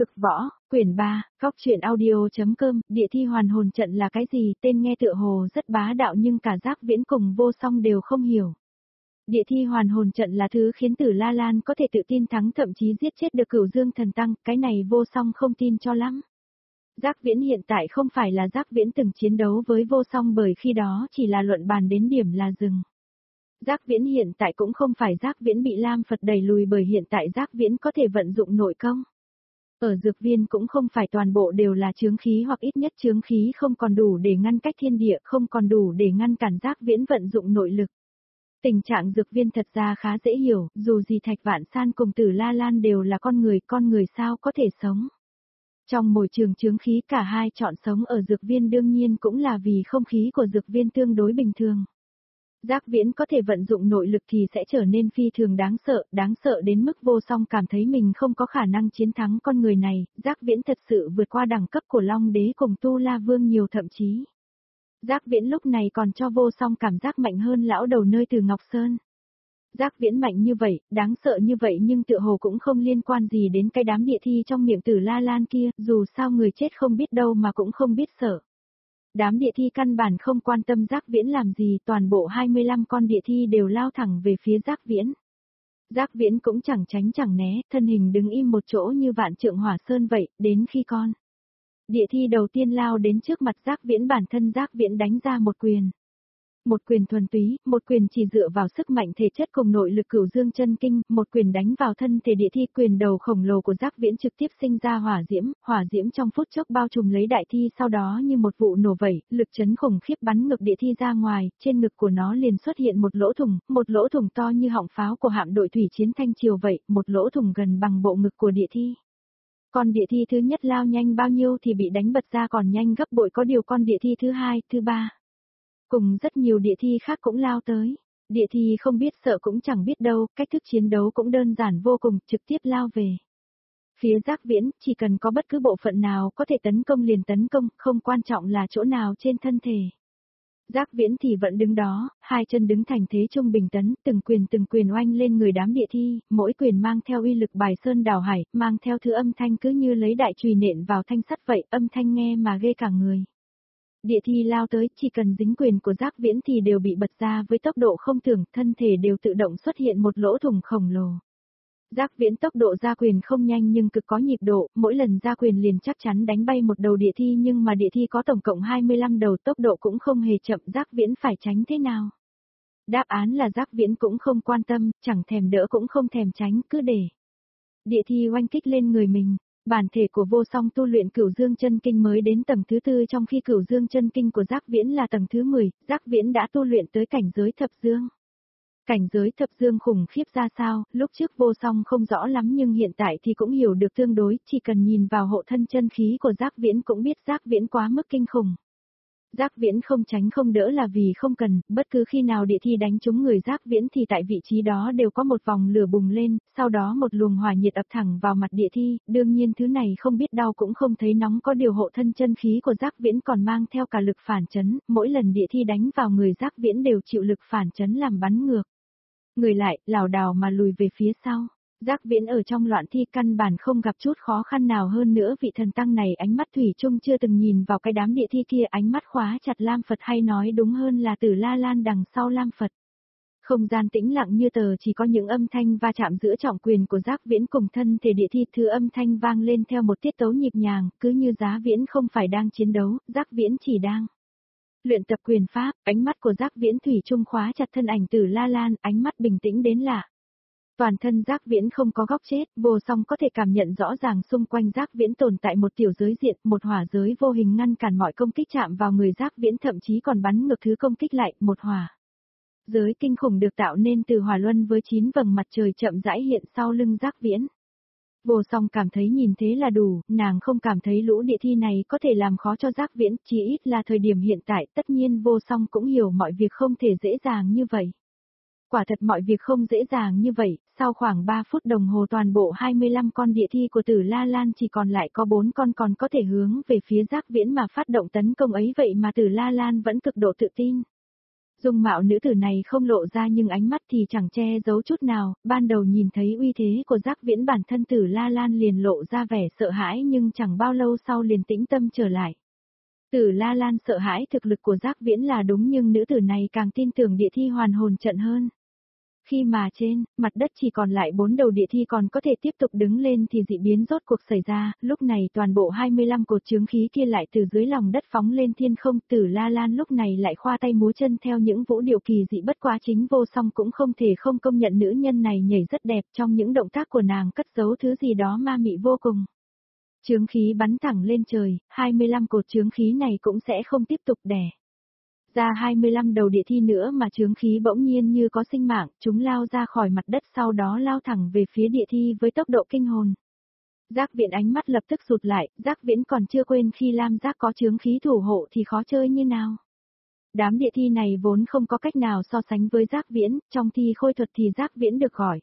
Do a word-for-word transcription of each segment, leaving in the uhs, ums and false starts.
Cực võ, quyển ba, góc truyện audio.com, địa thi hoàn hồn trận là cái gì, tên nghe tựa hồ rất bá đạo nhưng cả Giác Viễn cùng Vô Song đều không hiểu. Địa thi hoàn hồn trận là thứ khiến Tử La Lan có thể tự tin thắng thậm chí giết chết được Cửu Dương Thần Tăng, cái này Vô Song không tin cho lắm. Giác Viễn hiện tại không phải là Giác Viễn từng chiến đấu với Vô Song bởi khi đó chỉ là luận bàn đến điểm là dừng. Giác Viễn hiện tại cũng không phải Giác Viễn bị Lam Phật đẩy lùi bởi hiện tại Giác Viễn có thể vận dụng nội công. Ở dược viên cũng không phải toàn bộ đều là chướng khí hoặc ít nhất chướng khí không còn đủ để ngăn cách thiên địa, không còn đủ để ngăn cản Giác Viễn vận dụng nội lực. Tình trạng dược viên thật ra khá dễ hiểu, dù gì Thạch Vạn San cùng Tử La Lan đều là con người, con người sao có thể sống. Trong môi trường chướng khí cả hai chọn sống ở dược viên đương nhiên cũng là vì không khí của dược viên tương đối bình thường. Giác Viễn có thể vận dụng nội lực thì sẽ trở nên phi thường đáng sợ, đáng sợ đến mức Vô Song cảm thấy mình không có khả năng chiến thắng con người này, Giác Viễn thật sự vượt qua đẳng cấp của Long Đế cùng Tu La Vương nhiều thậm chí. Giác Viễn lúc này còn cho Vô Song cảm giác mạnh hơn lão đầu nơi Từ Ngọc Sơn. Giác Viễn mạnh như vậy, đáng sợ như vậy nhưng tựa hồ cũng không liên quan gì đến cái đám địa thi trong miệng Tử La Lan kia, dù sao người chết không biết đâu mà cũng không biết sợ. Đám địa thi căn bản không quan tâm Giác Viễn làm gì, toàn bộ hai mươi lăm con địa thi đều lao thẳng về phía Giác Viễn. Giác Viễn cũng chẳng tránh chẳng né, thân hình đứng im một chỗ như vạn trượng hỏa sơn vậy, đến khi con. Địa thi đầu tiên lao đến trước mặt Giác Viễn, bản thân Giác Viễn đánh ra một quyền. Một quyền thuần túy, một quyền chỉ dựa vào sức mạnh thể chất cùng nội lực Cửu Dương chân kinh, một quyền đánh vào thân thể địa thi, quyền đầu khổng lồ của Giác Viễn trực tiếp sinh ra hỏa diễm, hỏa diễm trong phút chốc bao trùm lấy đại thi, sau đó như một vụ nổ vẩy, lực chấn khủng khiếp bắn ngực địa thi ra ngoài, trên ngực của nó liền xuất hiện một lỗ thủng, một lỗ thủng to như họng pháo của hạm đội thủy chiến Thanh Triều vậy, một lỗ thủng gần bằng bộ ngực của địa thi. Con địa thi thứ nhất lao nhanh bao nhiêu thì bị đánh bật ra còn nhanh gấp bội, có điều con địa thi thứ hai, thứ ba cùng rất nhiều địa thi khác cũng lao tới. Địa thi không biết sợ cũng chẳng biết đâu, cách thức chiến đấu cũng đơn giản vô cùng, trực tiếp lao về. Phía Giác Viễn, chỉ cần có bất cứ bộ phận nào có thể tấn công liền tấn công, không quan trọng là chỗ nào trên thân thể. Giác Viễn thì vẫn đứng đó, hai chân đứng thành thế trung bình tấn, từng quyền từng quyền oanh lên người đám địa thi, mỗi quyền mang theo uy lực bài sơn đảo hải, mang theo thứ âm thanh cứ như lấy đại chùy nện vào thanh sắt vậy, âm thanh nghe mà ghê cả người. Địa thi lao tới, chỉ cần dính quyền của Giác Viễn thì đều bị bật ra với tốc độ không tưởng, thân thể đều tự động xuất hiện một lỗ thủng khổng lồ. Giác Viễn tốc độ ra quyền không nhanh nhưng cực có nhịp độ, mỗi lần ra quyền liền chắc chắn đánh bay một đầu địa thi, nhưng mà địa thi có tổng cộng hai mươi lăm đầu, tốc độ cũng không hề chậm, Giác Viễn phải tránh thế nào? Đáp án là Giác Viễn cũng không quan tâm, chẳng thèm đỡ cũng không thèm tránh, cứ để địa thi oanh kích lên người mình. Bản thể của Vô Song tu luyện Cửu Dương chân kinh mới đến tầng thứ tư, trong khi Cửu Dương chân kinh của Giác Viễn là tầng thứ mười, Giác Viễn đã tu luyện tới cảnh giới thập dương. Cảnh giới thập dương khủng khiếp ra sao, lúc trước Vô Song không rõ lắm nhưng hiện tại thì cũng hiểu được tương đối, chỉ cần nhìn vào hộ thân chân khí của Giác Viễn cũng biết Giác Viễn quá mức kinh khủng. Giác Viễn không tránh không đỡ là vì không cần, bất cứ khi nào địa thi đánh trúng người Giác Viễn thì tại vị trí đó đều có một vòng lửa bùng lên, sau đó một luồng hỏa nhiệt ập thẳng vào mặt địa thi, đương nhiên thứ này không biết đau cũng không thấy nóng, có điều hộ thân chân khí của Giác Viễn còn mang theo cả lực phản chấn, mỗi lần địa thi đánh vào người Giác Viễn đều chịu lực phản chấn làm bắn ngược. Người lại, lảo đảo mà lùi về phía sau. Giác Viễn ở trong loạn thi căn bản không gặp chút khó khăn nào, hơn nữa vị thần tăng này ánh mắt thủy chung chưa từng nhìn vào cái đám địa thi kia, ánh mắt khóa chặt Lam Phật, hay nói đúng hơn là Tử La Lan đằng sau Lam Phật. Không gian tĩnh lặng như tờ, chỉ có những âm thanh va chạm giữa trọng quyền của Giác Viễn cùng thân thể địa thi, thứ âm thanh vang lên theo một tiết tấu nhịp nhàng, cứ như Giác Viễn không phải đang chiến đấu, Giác Viễn chỉ đang luyện tập quyền pháp. Ánh mắt của Giác Viễn thủy chung khóa chặt thân ảnh Tử La Lan, ánh mắt bình tĩnh đến lạ. Toàn thân Giác Viễn không có góc chết, Vô Song có thể cảm nhận rõ ràng xung quanh Giác Viễn tồn tại một tiểu giới diện, một hỏa giới vô hình ngăn cản mọi công kích chạm vào người Giác Viễn, thậm chí còn bắn ngược thứ công kích lại, một hỏa giới kinh khủng được tạo nên từ hỏa luân với chín vầng mặt trời chậm rãi hiện sau lưng Giác Viễn. Vô Song cảm thấy nhìn thế là đủ, nàng không cảm thấy lũ địa thi này có thể làm khó cho Giác Viễn, chỉ ít là thời điểm hiện tại, tất nhiên Vô Song cũng hiểu mọi việc không thể dễ dàng như vậy. Quả thật mọi việc không dễ dàng như vậy, sau khoảng ba phút đồng hồ toàn bộ hai mươi lăm con địa thi của Tử La Lan chỉ còn lại có bốn con còn có thể hướng về phía Giác Viễn mà phát động tấn công ấy, vậy mà Tử La Lan vẫn cực độ tự tin. Dung mạo nữ tử này không lộ ra nhưng ánh mắt thì chẳng che giấu chút nào, ban đầu nhìn thấy uy thế của Giác Viễn bản thân Tử La Lan liền lộ ra vẻ sợ hãi nhưng chẳng bao lâu sau liền tĩnh tâm trở lại. Tử La Lan sợ hãi thực lực của Giác Viễn là đúng nhưng nữ tử này càng tin tưởng địa thi hoàn hồn trận hơn. Khi mà trên, mặt đất chỉ còn lại bốn đầu địa thi còn có thể tiếp tục đứng lên thì dị biến rốt cuộc xảy ra, lúc này toàn bộ hai mươi lăm cột chướng khí kia lại từ dưới lòng đất phóng lên thiên không. Tử La Lan lúc này lại khoa tay múa chân theo những vũ điệu kỳ dị, bất quá chính Vô Song cũng không thể không công nhận nữ nhân này nhảy rất đẹp, trong những động tác của nàng cất giấu thứ gì đó ma mị vô cùng. Chướng khí bắn thẳng lên trời, hai mươi lăm cột chướng khí này cũng sẽ không tiếp tục đè ra hai mươi lăm đầu địa thi nữa mà chướng khí bỗng nhiên như có sinh mạng, chúng lao ra khỏi mặt đất sau đó lao thẳng về phía địa thi với tốc độ kinh hồn. Giác Viễn ánh mắt lập tức rụt lại, Giác Viễn còn chưa quên khi Lam Giác có chướng khí thủ hộ thì khó chơi như nào. Đám địa thi này vốn không có cách nào so sánh với Giác Viễn, trong thi khôi thuật thì Giác Viễn được gọi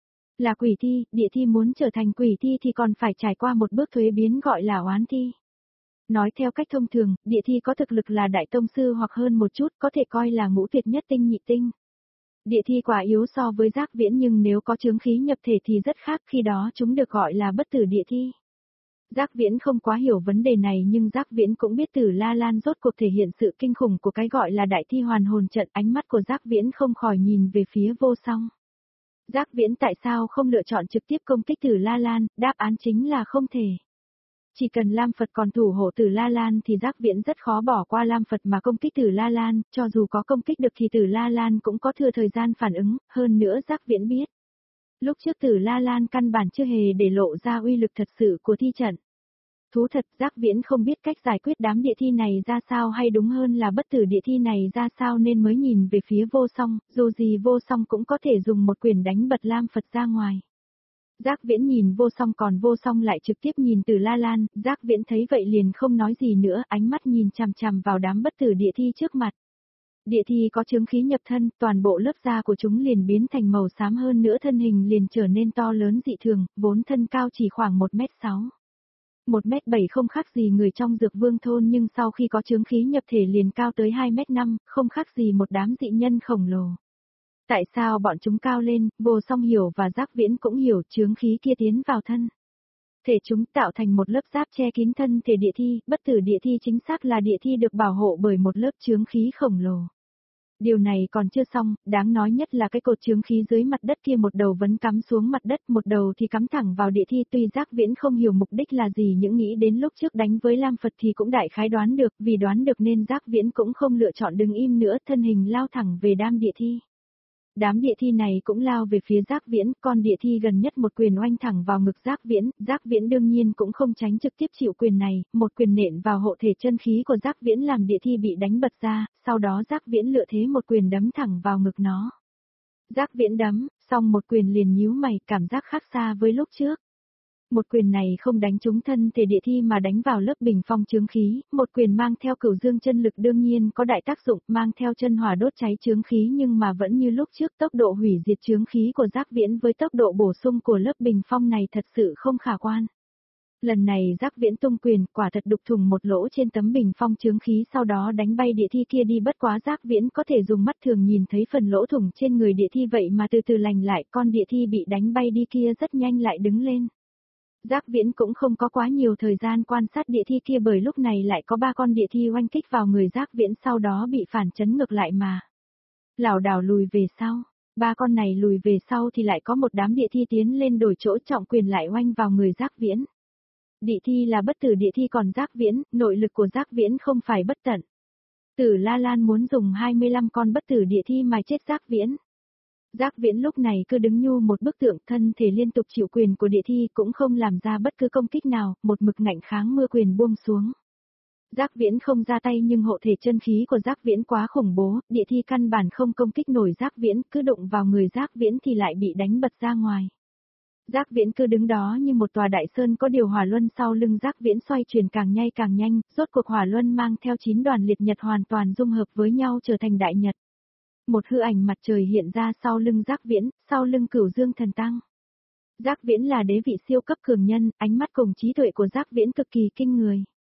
là quỷ thi, địa thi muốn trở thành quỷ thi thì còn phải trải qua một bước thuế biến gọi là oán thi. Nói theo cách thông thường, địa thi có thực lực là đại tông sư hoặc hơn một chút, có thể coi là ngũ tuyệt nhất tinh nhị tinh. Địa thi quả yếu so với Giác Viễn nhưng nếu có chướng khí nhập thể thì rất khác, khi đó chúng được gọi là bất tử địa thi. Giác Viễn không quá hiểu vấn đề này nhưng Giác Viễn cũng biết Tử La Lan rốt cuộc thể hiện sự kinh khủng của cái gọi là đại thi hoàn hồn trận, ánh mắt của Giác Viễn không khỏi nhìn về phía Vô Song. Giác Viễn tại sao không lựa chọn trực tiếp công kích Tử La Lan, đáp án chính là không thể. Chỉ cần Lam Phật còn thủ hộ Tử La Lan thì Giác Viễn rất khó bỏ qua Lam Phật mà công kích Tử La Lan, cho dù có công kích được thì Tử La Lan cũng có thừa thời gian phản ứng, hơn nữa Giác Viễn biết. Lúc trước Tử La Lan căn bản chưa hề để lộ ra uy lực thật sự của thi trận. Thú thật, Giác Viễn không biết cách giải quyết đám địa thi này ra sao, hay đúng hơn là bất tử địa thi này ra sao, nên mới nhìn về phía Vô Song, dù gì Vô Song cũng có thể dùng một quyền đánh bật Lam Phật ra ngoài. Giác Viễn nhìn Vô Song còn Vô Song lại trực tiếp nhìn Tử La Lan, Giác Viễn thấy vậy liền không nói gì nữa, ánh mắt nhìn chằm chằm vào đám bất tử địa thi trước mặt. Địa thi có chướng khí nhập thân, toàn bộ lớp da của chúng liền biến thành màu xám, hơn nữa thân hình liền trở nên to lớn dị thường, vốn thân cao chỉ khoảng một mét sáu. một mét bảy không khác gì người trong Dược Vương thôn nhưng sau khi có chướng khí nhập thể liền cao tới hai mét năm, không khác gì một đám dị nhân khổng lồ. Tại sao bọn chúng cao lên, Vô Song hiểu và Giác Viễn cũng hiểu, chướng khí kia tiến vào thân thể chúng tạo thành một lớp giáp che kín thân thể địa thi, bất tử địa thi chính xác là địa thi được bảo hộ bởi một lớp chướng khí khổng lồ. Điều này còn chưa xong, đáng nói nhất là cái cột chướng khí dưới mặt đất kia một đầu vẫn cắm xuống mặt đất, một đầu thì cắm thẳng vào địa thi. Tuy Giác Viễn không hiểu mục đích là gì nhưng nghĩ đến lúc trước đánh với Lam Phật thì cũng đại khái đoán được, vì đoán được nên Giác Viễn cũng không lựa chọn đứng im nữa, thân hình lao thẳng về đám địa thi. Đám địa thi này cũng lao về phía Giác Viễn, con địa thi gần nhất một quyền oanh thẳng vào ngực Giác Viễn, Giác Viễn đương nhiên cũng không tránh trực tiếp chịu quyền này, một quyền nện vào hộ thể chân khí của Giác Viễn làm địa thi bị đánh bật ra, sau đó Giác Viễn lựa thế một quyền đấm thẳng vào ngực nó. Giác Viễn đấm, xong một quyền liền nhíu mày, cảm giác khác xa với lúc trước. Một quyền này không đánh trúng thân thể địa thi mà đánh vào lớp bình phong chướng khí, một quyền mang theo cửu dương chân lực đương nhiên có đại tác dụng, mang theo chân hỏa đốt cháy chướng khí nhưng mà vẫn như lúc trước, tốc độ hủy diệt chướng khí của Giác Viễn với tốc độ bổ sung của lớp bình phong này thật sự không khả quan. Lần này Giác Viễn tung quyền, quả thật đục thủng một lỗ trên tấm bình phong chướng khí, sau đó đánh bay địa thi kia đi, bất quá Giác Viễn có thể dùng mắt thường nhìn thấy phần lỗ thủng trên người địa thi vậy mà từ từ lành lại, con địa thi bị đánh bay đi kia rất nhanh lại đứng lên. Giác Viễn cũng không có quá nhiều thời gian quan sát địa thi kia bởi lúc này lại có ba con địa thi oanh kích vào người Giác Viễn, sau đó bị phản chấn ngược lại mà lảo đảo lùi về sau. Ba con này lùi về sau thì lại có một đám địa thi tiến lên đổi chỗ, trọng quyền lại oanh vào người Giác Viễn. Địa thi là bất tử địa thi còn Giác Viễn, nội lực của Giác Viễn không phải bất tận. Tử La Lan muốn dùng hai mươi lăm con bất tử địa thi mà chết Giác Viễn. Giác Viễn lúc này cứ đứng nhu một bức tượng, thân thể liên tục chịu quyền của địa thi, cũng không làm ra bất cứ công kích nào, một mực ngạnh kháng mưa quyền buông xuống. Giác Viễn không ra tay nhưng hộ thể chân khí của Giác Viễn quá khủng bố, địa thi căn bản không công kích nổi Giác Viễn, cứ đụng vào người Giác Viễn thì lại bị đánh bật ra ngoài. Giác Viễn cứ đứng đó như một tòa đại sơn, có điều hỏa luân sau lưng Giác Viễn xoay chuyển càng nhanh càng nhanh, rốt cuộc hỏa luân mang theo chín đoàn liệt nhật hoàn toàn dung hợp với nhau trở thành đại nhật. Một hư ảnh mặt trời hiện ra sau lưng Giác Viễn, sau lưng Cửu Dương Thần Tăng. Giác Viễn là đế vị siêu cấp cường nhân, ánh mắt cùng trí tuệ của Giác Viễn cực kỳ kinh người.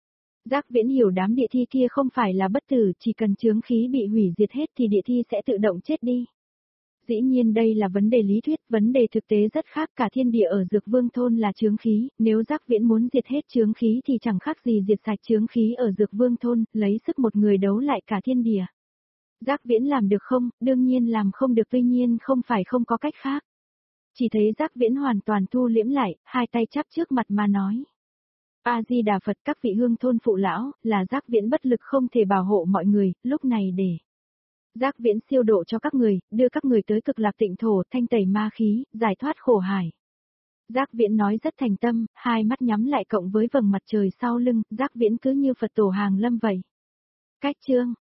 Giác Viễn hiểu đám địa thi kia không phải là bất tử, chỉ cần chướng khí bị hủy diệt hết thì địa thi sẽ tự động chết đi. Dĩ nhiên đây là vấn đề lý thuyết, vấn đề thực tế rất khác, cả thiên địa ở Dược Vương thôn là chướng khí, nếu Giác Viễn muốn diệt hết chướng khí thì chẳng khác gì diệt sạch chướng khí ở Dược Vương thôn, lấy sức một người đấu lại cả thiên địa. Giác Viễn làm được không? Đương nhiên làm không được, tuy nhiên không phải không có cách khác. Chỉ thấy Giác Viễn hoàn toàn thu liễm lại, hai tay chắp trước mặt mà nói. A-di-đà Phật, các vị hương thôn phụ lão, là Giác Viễn bất lực không thể bảo hộ mọi người, lúc này để Giác Viễn siêu độ cho các người, đưa các người tới cực lạc tịnh thổ, thanh tẩy ma khí, giải thoát khổ hải. Giác Viễn nói rất thành tâm, hai mắt nhắm lại cộng với vầng mặt trời sau lưng, Giác Viễn cứ như Phật tổ hàng lâm vậy. Cách chương